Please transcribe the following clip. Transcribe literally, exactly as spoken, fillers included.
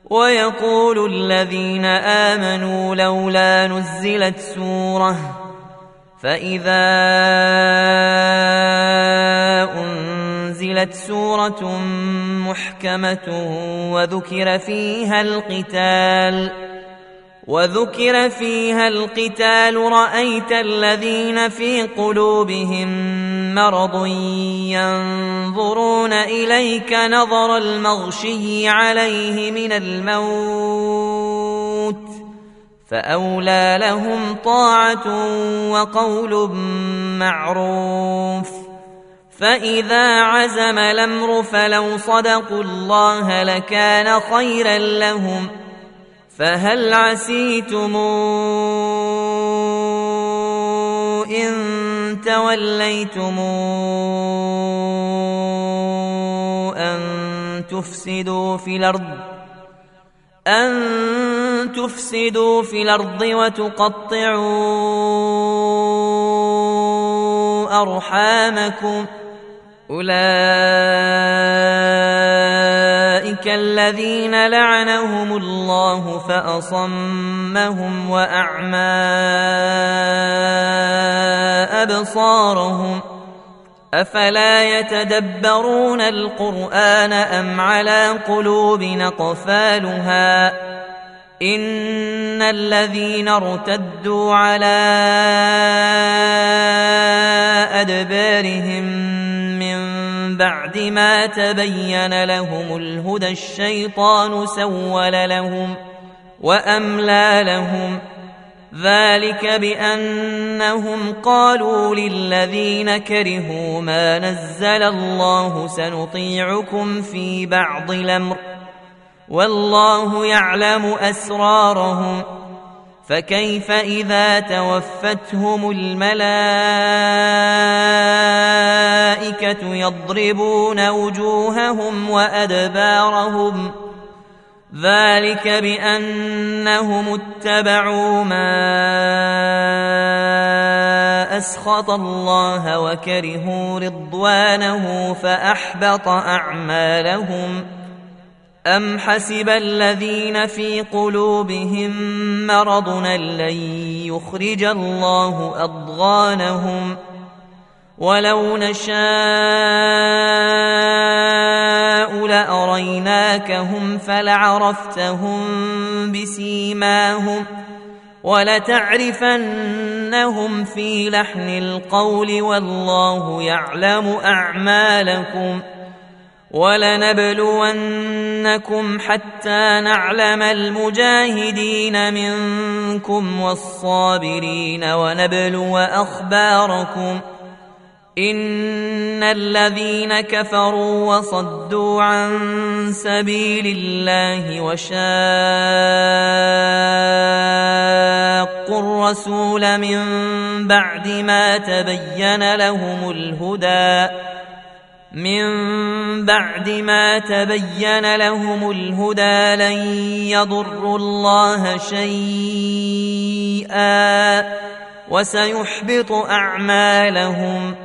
ويقول الذين آمنوا لولا نزلت سورة فإذا أنزلت سورة محكمة وذكر فيها القتال وذكر فيها القتال رأيت الذين في قلوبهم مرض ينظرون إليك نظر المغشي عليه من الموت فأولى لهم طاعة وقول معروف فإذا عزم الأمر فلو صدقوا الله لكان خيرا لهم فهل عسيتم إن توليتم أن تفسدوا في الأرض أن تفسدوا في الأرض وتقطعوا أرحامكم أولئك الذين لعنهم الله فأصمهم وأعمى أبصارهم أفلا يتدبرون القرآن أم على قلوب أقفالها إن الذين ارتدوا على أدبارهم من بعد ما تبين لهم الهدى الشيطان سول لهم وأملى لهم ذلك بأنهم قالوا للذين كرهوا ما نزل الله سنطيعكم في بعض الأمر والله يعلم أسرارهم فكيف إذا توفتهم الملائكة يضربون وجوههم وأدبارهم ذلك بأنهم اتبعوا ما أسخط الله وكرهوا رضوانه فأحبط أعمالهم أم حسب الذين في قلوبهم مرض لن يخرج الله أضغانهم ولو نشاء لأريناكهم فلعرفتهم بسيماهم ولتعرفنهم في لحن القول والله يعلم أعمالكم ولنبلونكم حتى نعلم المجاهدين منكم والصابرين ونبلو أخباركم إن الذين كفروا وصدوا عن سبيل الله وشاقوا الرسول من بعد ما تبين لهم الهدى من بعد ما تبين لهم الهدى لن يضروا الله شيئا وسيحبط أعمالهم